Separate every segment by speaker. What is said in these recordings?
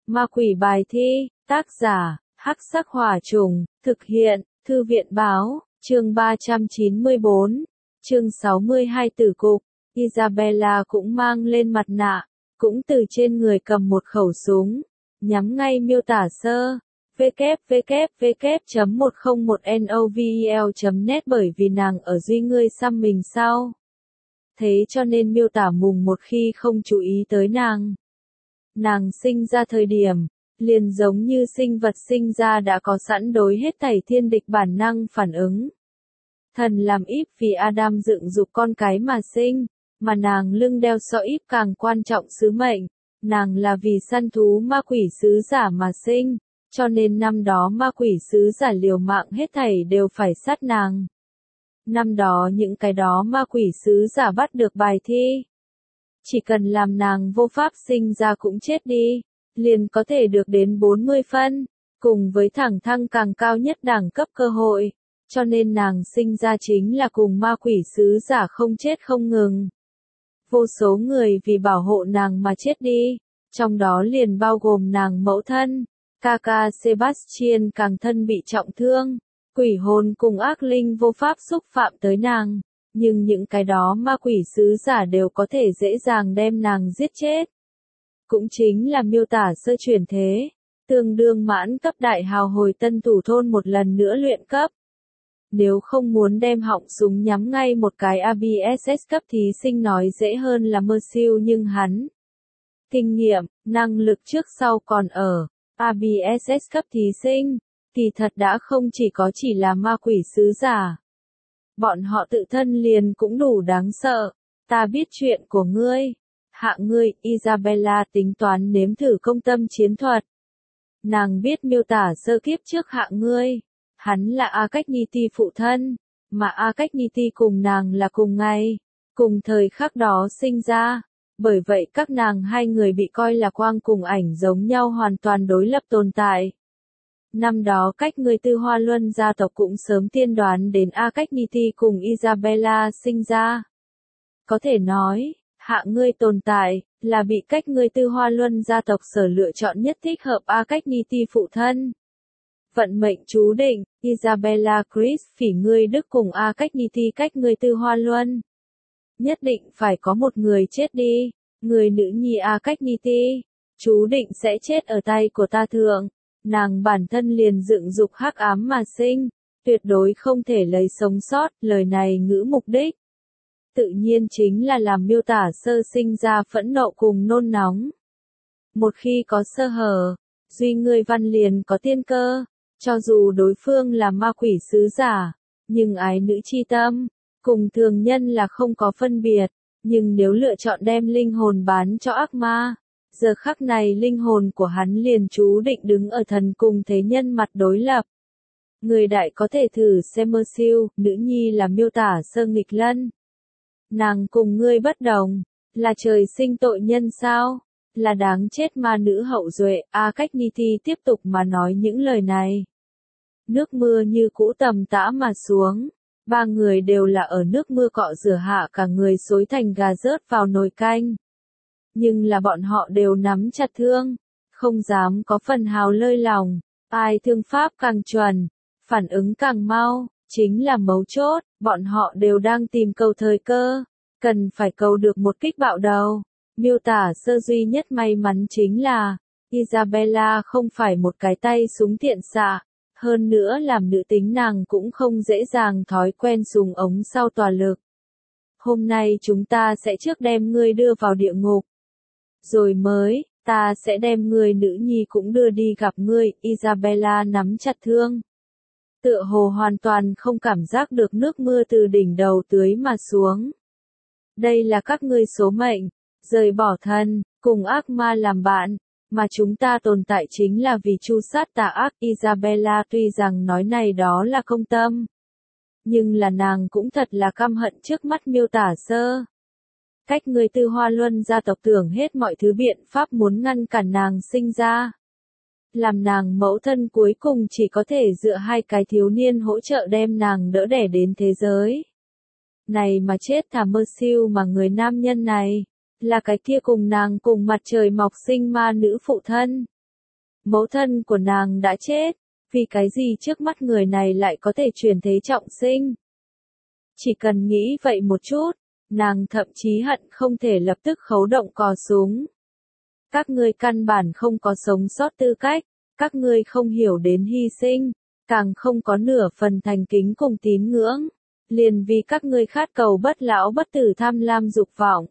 Speaker 1: Ma quỷ bài thi, tác giả, Hắc Sắc Hỏa Trùng, thực hiện, Thư viện báo, chương 394, chương 62 tử cục. Isabella cũng mang lên mặt nạ, cũng từ trên người cầm một khẩu súng, nhắm ngay miêu tả sơ. www.101novel.net bởi vì nàng ở duy ngươi xăm mình sau. Thế cho nên miêu tả mùng một khi không chú ý tới nàng. Nàng sinh ra thời điểm, liền giống như sinh vật sinh ra đã có sẵn đối hết thảy thiên địch bản năng phản ứng. Thần làm íp vì Adam dựng dục con cái mà sinh, mà nàng lưng đeo so íp càng quan trọng sứ mệnh. Nàng là vì săn thú ma quỷ sứ giả mà sinh, cho nên năm đó ma quỷ sứ giả liều mạng hết thảy đều phải sát nàng. Năm đó những cái đó ma quỷ sứ giả bắt được bài thi. Chỉ cần làm nàng vô pháp sinh ra cũng chết đi, liền có thể được đến 40 phân, cùng với thẳng thăng càng cao nhất đẳng cấp cơ hội, cho nên nàng sinh ra chính là cùng ma quỷ sứ giả không chết không ngừng. Vô số người vì bảo hộ nàng mà chết đi, trong đó liền bao gồm nàng mẫu thân, Kaka Sebastian càng thân bị trọng thương, quỷ hồn cùng ác linh vô pháp xúc phạm tới nàng. Nhưng những cái đó ma quỷ sứ giả đều có thể dễ dàng đem nàng giết chết. Cũng chính là miêu tả sơ chuyển thế, tương đương mãn cấp đại hào hồi tân thủ thôn một lần nữa luyện cấp. Nếu không muốn đem họng súng nhắm ngay một cái ABSS cấp thí sinh nói dễ hơn là mơ siêu nhưng hắn. Kinh nghiệm, năng lực trước sau còn ở, ABSS cấp thí sinh, kỳ thật đã không chỉ là ma quỷ sứ giả. Bọn họ tự thân liền cũng đủ đáng sợ. Ta biết chuyện của ngươi. Hạng ngươi, Isabella tính toán nếm thử công tâm chiến thuật. Nàng biết miêu tả sơ kiếp trước hạng ngươi. Hắn là Akakniti phụ thân, mà Akakniti cùng nàng là cùng ngày, cùng thời khắc đó sinh ra. Bởi vậy các nàng hai người bị coi là quang cùng ảnh giống nhau hoàn toàn đối lập tồn tại. Năm đó cách người Tư Hoa Luân gia tộc cũng sớm tiên đoán đến Akakniti cùng Isabella sinh ra. Có thể nói, hạng ngươi tồn tại, là bị cách người Tư Hoa Luân gia tộc sở lựa chọn nhất thích hợp Akakniti phụ thân. Vận mệnh chú định, Isabella Chris phỉ ngươi đức cùng Akakniti cách người Tư Hoa Luân. Nhất định phải có một người chết đi, người nữ nhi Akakniti, chú định sẽ chết ở tay của ta thượng. Nàng bản thân liền dựng dục hắc ám mà sinh, tuyệt đối không thể lấy sống sót, lời này ngữ mục đích. Tự nhiên chính là làm miêu tả sơ sinh ra phẫn nộ cùng nôn nóng. Một khi có sơ hở, duy ngươi văn liền có tiên cơ, cho dù đối phương là ma quỷ sứ giả, nhưng ái nữ chi tâm, cùng thường nhân là không có phân biệt, nhưng nếu lựa chọn đem linh hồn bán cho ác ma, giờ khắc này linh hồn của hắn liền chú định đứng ở thần cùng thế nhân mặt đối lập. Người đại có thể thử xem mơ siêu, nữ nhi là miêu tả sơ nghịch lân. Nàng cùng ngươi bất đồng, là trời sinh tội nhân sao, là đáng chết ma nữ hậu duệ, Akakniti tiếp tục mà nói những lời này. Nước mưa như cũ tầm tã mà xuống, ba người đều là ở nước mưa cọ rửa hạ cả người xối thành gà rớt vào nồi canh. Nhưng là bọn họ đều nắm chặt thương, không dám có phần hào lơi lòng, ai thương pháp càng chuẩn, phản ứng càng mau, chính là mấu chốt, bọn họ đều đang tìm cầu thời cơ, cần phải cầu được một kích bạo đầu. Miêu tả sơ duy nhất may mắn chính là, Isabella không phải một cái tay súng tiện xạ, hơn nữa làm nữ tính nàng cũng không dễ dàng thói quen dùng ống sau tỏa lực. Hôm nay chúng ta sẽ trước đem ngươi đưa vào địa ngục. Rồi mới, ta sẽ đem người nữ nhi cũng đưa đi gặp ngươi, Isabella nắm chặt thương. Tựa hồ hoàn toàn không cảm giác được nước mưa từ đỉnh đầu tưới mà xuống. Đây là các ngươi số mệnh, rời bỏ thân, cùng ác ma làm bạn, mà chúng ta tồn tại chính là vì tru sát tà ác. Isabella tuy rằng nói này đó là công tâm, nhưng là nàng cũng thật là căm hận trước mắt miêu tả sơ. Cách người Tư Hoa Luân gia tộc tưởng hết mọi thứ biện pháp muốn ngăn cản nàng sinh ra. Làm nàng mẫu thân cuối cùng chỉ có thể dựa hai cái thiếu niên hỗ trợ đem nàng đỡ đẻ đến thế giới. Này mà chết thà mơ siêu mà người nam nhân này, là cái kia cùng nàng cùng mặt trời mọc sinh ma nữ phụ thân. Mẫu thân của nàng đã chết, vì cái gì trước mắt người này lại có thể chuyển thế trọng sinh? Chỉ cần nghĩ vậy một chút, nàng thậm chí hận không thể lập tức khấu động cò súng. Các ngươi căn bản không có sống sót tư cách, các ngươi không hiểu đến hy sinh, càng không có nửa phần thành kính cùng tín ngưỡng, liền vì các ngươi khát cầu bất lão bất tử tham lam dục vọng.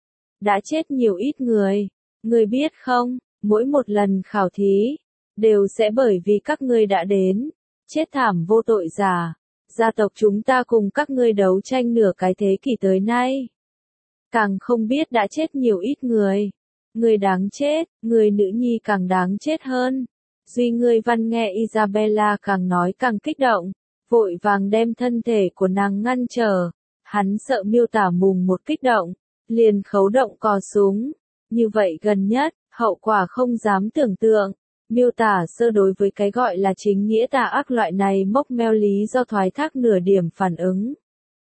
Speaker 1: Đã chết nhiều ít người, ngươi biết không, mỗi một lần khảo thí, đều sẽ bởi vì các ngươi đã đến, chết thảm vô tội giả. Gia tộc chúng ta cùng các ngươi đấu tranh nửa cái thế kỷ tới nay. Càng không biết đã chết nhiều ít người. Người đáng chết, người nữ nhi càng đáng chết hơn. Duy ngươi văn nghe Isabella càng nói càng kích động, vội vàng đem thân thể của nàng ngăn trở. Hắn sợ miêu tả mùng một kích động, liền khấu động cò súng. Như vậy gần nhất, hậu quả không dám tưởng tượng. Miêu tả sơ đối với cái gọi là chính nghĩa tà ác loại này mốc meo lý do thoái thác nửa điểm phản ứng.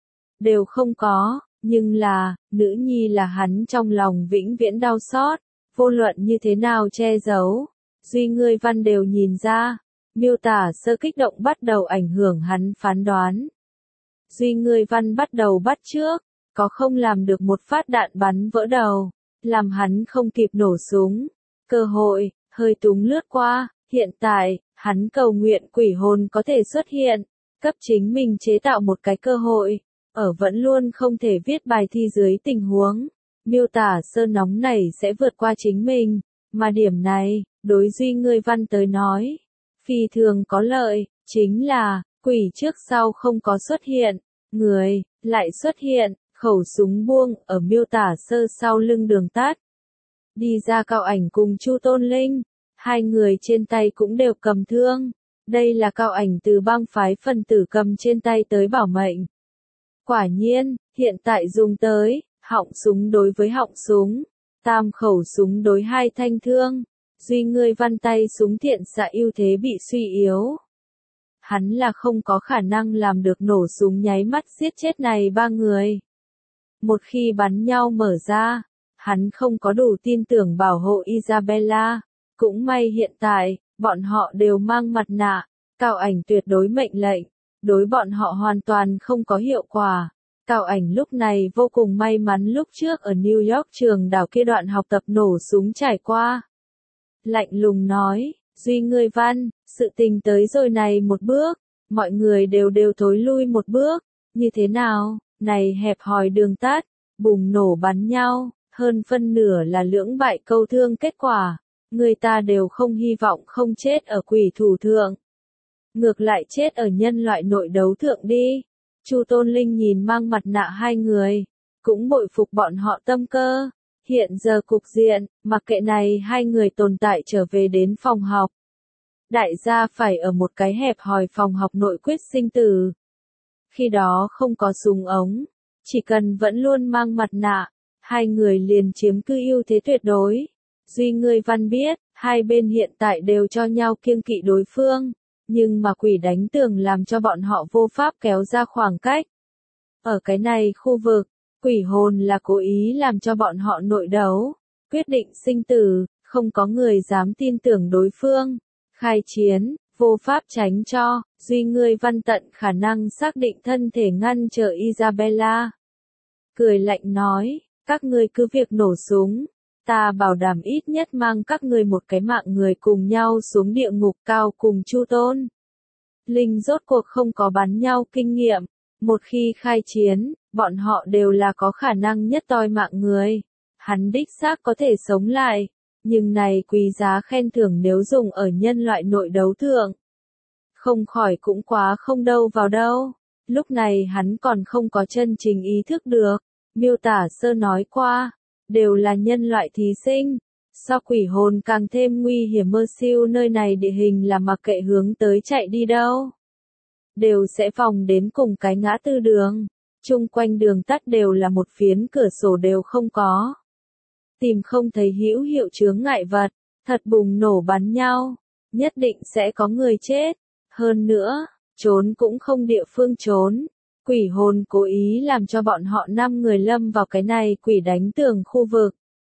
Speaker 1: Đều không có, nhưng là, nữ nhi là hắn trong lòng vĩnh viễn đau xót, vô luận như thế nào che giấu. Duy ngươi văn đều nhìn ra, miêu tả sơ kích động bắt đầu ảnh hưởng hắn phán đoán. Duy ngươi văn bắt đầu bắt trước, có không làm được một phát đạn bắn vỡ đầu, làm hắn không kịp nổ súng. Cơ hội hơi túng lướt qua, hiện tại, hắn cầu nguyện quỷ hồn có thể xuất hiện, cấp chính mình chế tạo một cái cơ hội, ở vẫn luôn không thể viết bài thi dưới tình huống, miêu tả sơ nóng này sẽ vượt qua chính mình, mà điểm này, đối duy ngươi văn tới nói, phi thường có lợi, chính là, quỷ trước sau không có xuất hiện, người, lại xuất hiện, khẩu súng buông ở miêu tả sơ sau lưng đường tắt. Đi ra Cao Ảnh cùng Chu Tôn Linh, hai người trên tay cũng đều cầm thương. Đây là Cao Ảnh từ bang phái phần tử cầm trên tay tới bảo mệnh. Quả nhiên, hiện tại dùng tới, họng súng đối với họng súng, tam khẩu súng đối hai thanh thương, duy ngươi văn tay súng thiện xạ ưu thế bị suy yếu. Hắn là không có khả năng làm được nổ súng nháy mắt giết chết này ba người. Một khi bắn nhau mở ra, hắn không có đủ tin tưởng bảo hộ Isabella. Cũng may hiện tại, bọn họ đều mang mặt nạ, Cao Ảnh tuyệt đối mệnh lệnh, đối bọn họ hoàn toàn không có hiệu quả. Cao Ảnh lúc này vô cùng may mắn lúc trước ở New York trường đảo kia đoạn học tập nổ súng trải qua. Lạnh lùng nói, duy ngươi văn, sự tình tới rồi này một bước, mọi người đều thối lui một bước, như thế nào, này hẹp hòi đường tắt, bùng nổ bắn nhau, hơn phân nửa là lưỡng bại câu thương kết quả. Người ta đều không hy vọng không chết ở quỷ thủ thượng. Ngược lại chết ở nhân loại nội đấu thượng đi. Chu Tôn Linh nhìn mang mặt nạ hai người, cũng bội phục bọn họ tâm cơ. Hiện giờ cục diện, mặc kệ này hai người tồn tại trở về đến phòng học. Đại gia phải ở một cái hẹp hòi phòng học nội quyết sinh tử. Khi đó không có súng ống, chỉ cần vẫn luôn mang mặt nạ, hai người liền chiếm cư ưu thế tuyệt đối. Duy ngươi văn biết, hai bên hiện tại đều cho nhau kiêng kỵ đối phương, nhưng mà quỷ đánh tường làm cho bọn họ vô pháp kéo ra khoảng cách. Ở cái này khu vực, quỷ hồn là cố ý làm cho bọn họ nội đấu, quyết định sinh tử, không có người dám tin tưởng đối phương. Khai chiến, vô pháp tránh cho, duy ngươi văn tận khả năng xác định thân thể ngăn trở Isabella. Cười lạnh nói, các ngươi cứ việc nổ súng. Ta bảo đảm ít nhất mang các ngươi một cái mạng người cùng nhau xuống địa ngục Cao cùng Chu Tôn Linh rốt cuộc không có bắn nhau kinh nghiệm. Một khi khai chiến, bọn họ đều là có khả năng nhất toi mạng người. Hắn đích xác có thể sống lại, nhưng này quý giá khen thưởng nếu dùng ở nhân loại nội đấu thượng. Không khỏi cũng quá không đâu vào đâu. Lúc này hắn còn không có chân chính ý thức được. Miêu tả sơ nói qua. Đều là nhân loại thí sinh, so quỷ hồn càng thêm nguy hiểm mơ siêu nơi này địa hình là mặc kệ hướng tới chạy đi đâu. Đều sẽ vòng đến cùng cái ngã tư đường, chung quanh đường tắt đều là một phiến cửa sổ đều không có. Tìm không thấy hữu hiệu chướng ngại vật, thật bùng nổ bắn nhau, nhất định sẽ có người chết. Hơn nữa, trốn cũng không địa phương trốn. Quỷ hồn cố ý làm cho bọn họ 5 người lâm vào cái này quỷ đánh tường khu vực.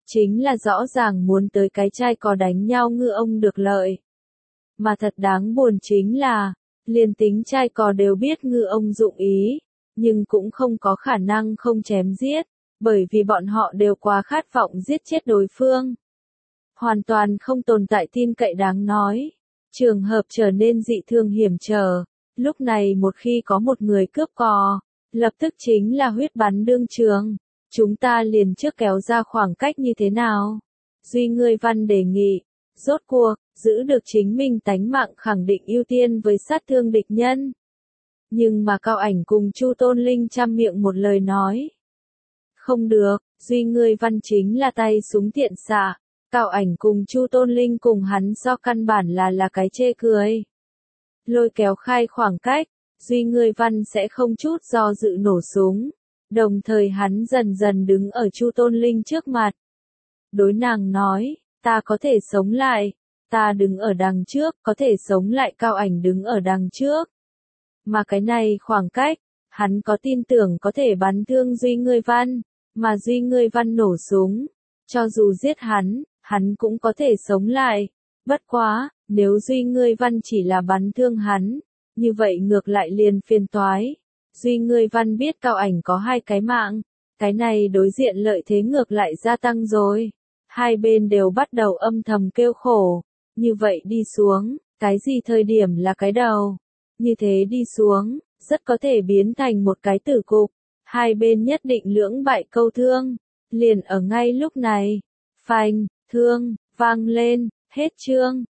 Speaker 1: Chính là rõ ràng muốn tới cái chai cò đánh nhau ngư ông được lợi. Mà thật đáng buồn chính là, liền tính trai cò đều biết ngư ông dụng ý, nhưng cũng không có khả năng không chém giết, bởi vì bọn họ đều quá khát vọng giết chết đối phương. Hoàn toàn không tồn tại tin cậy đáng nói. Trường hợp trở nên dị thường hiểm trở, lúc này một khi có một người cướp cò, lập tức chính là huyết bắn đương trường. Chúng ta liền trước kéo ra khoảng cách như thế nào? Duy Ngươi Văn đề nghị. Rốt cuộc, giữ được chính mình tánh mạng khẳng định ưu tiên với sát thương địch nhân. Nhưng mà Cao Ảnh cùng Chu Tôn Linh trăm miệng một lời nói. Không được, Duy Ngươi Văn chính là tay súng tiện xạ. Cao Ảnh cùng Chu Tôn Linh cùng hắn do căn bản là cái chê cười. Lôi kéo khai khoảng cách, Duy Ngươi Văn sẽ không chút do dự nổ súng. Đồng thời hắn dần dần đứng ở Chu Tôn Linh trước mặt. Đối nàng nói, ta có thể sống lại, ta đứng ở đằng trước, có thể sống lại. Cao Ảnh đứng ở đằng trước. Mà cái này khoảng cách, hắn có tin tưởng có thể bắn thương Duy Ngươi Văn, mà Duy Ngươi Văn nổ súng. Cho dù giết hắn cũng có thể sống lại. Bất quá, nếu Duy Ngươi Văn chỉ là bắn thương hắn, như vậy ngược lại liền phiền toái. Duy Ngươi Văn biết Cao Ảnh có 2 cái mạng, cái này đối diện lợi thế ngược lại gia tăng rồi. Hai bên đều bắt đầu âm thầm kêu khổ. Như vậy đi xuống, cái gì thời điểm là cái đầu? Như thế đi xuống, rất có thể biến thành một cái tử cục. Hai bên nhất định lưỡng bại câu thương. Liền ở ngay lúc này, phanh, thương, vang lên, hết chương.